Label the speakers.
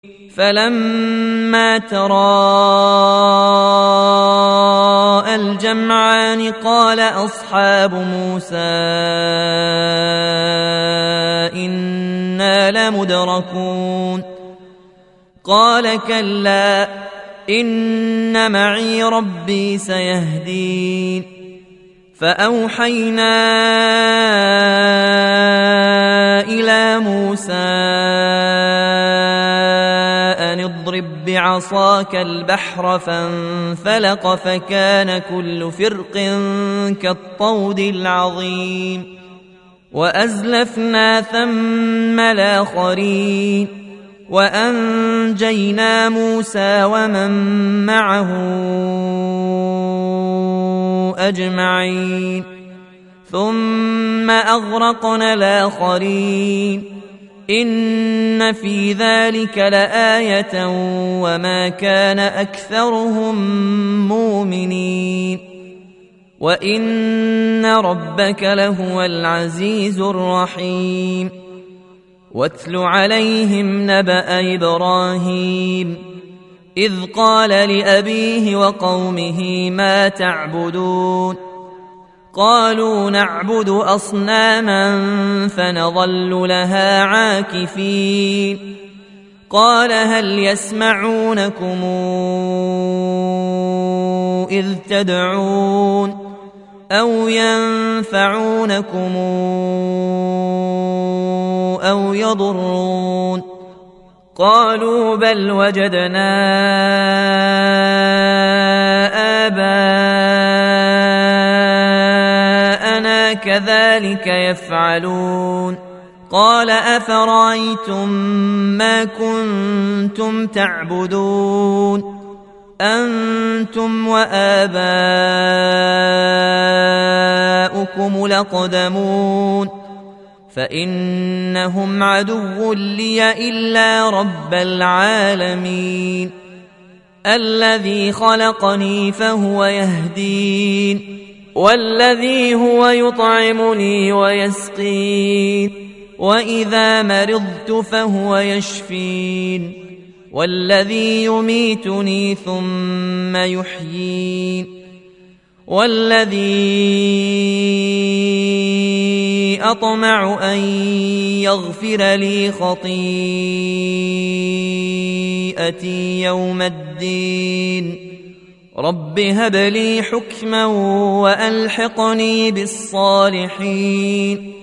Speaker 1: فلما تراءى الجمعان قال أصحاب موسى إنا لمدركون قال كلا إن معي ربي سيهدين فأوحينا إلى موسى أن اضرب بعصاك البحر فانفلق فكان كل فرق كالطود العظيم وأزلفنا ثم الآخرين وأنجينا موسى ومن معه أجمعين ثم أغرقنا الآخرين إن في ذلك لآية وما كان أكثرهم مؤمنين وإن ربك لهو العزيز الرحيم واتل عليهم نبأ إبراهيم إذ قال لأبيه وقومه ما تعبدون قالوا نعبد أصناما فنظل لها عاكفين قال هل يسمعونكم إذ تدعون أو ينفعونكم أو يضرون قالوا بل وجدنا آباءنا كذلك يفعلون قال أفرأيتم ما كنتم تعبدون أنتم وآباؤكم الأقدمون فإنهم عدو لي إلا رب العالمين الذي خلقني فهو يهدين والذي هو يطعمني ويسقين وإذا مرضت فهو يشفين والذي يميتني ثم يحيين والذي أطمع أن يغفر لي خطيئتي يوم الدين رب هب لي حكما وألحقني بالصالحين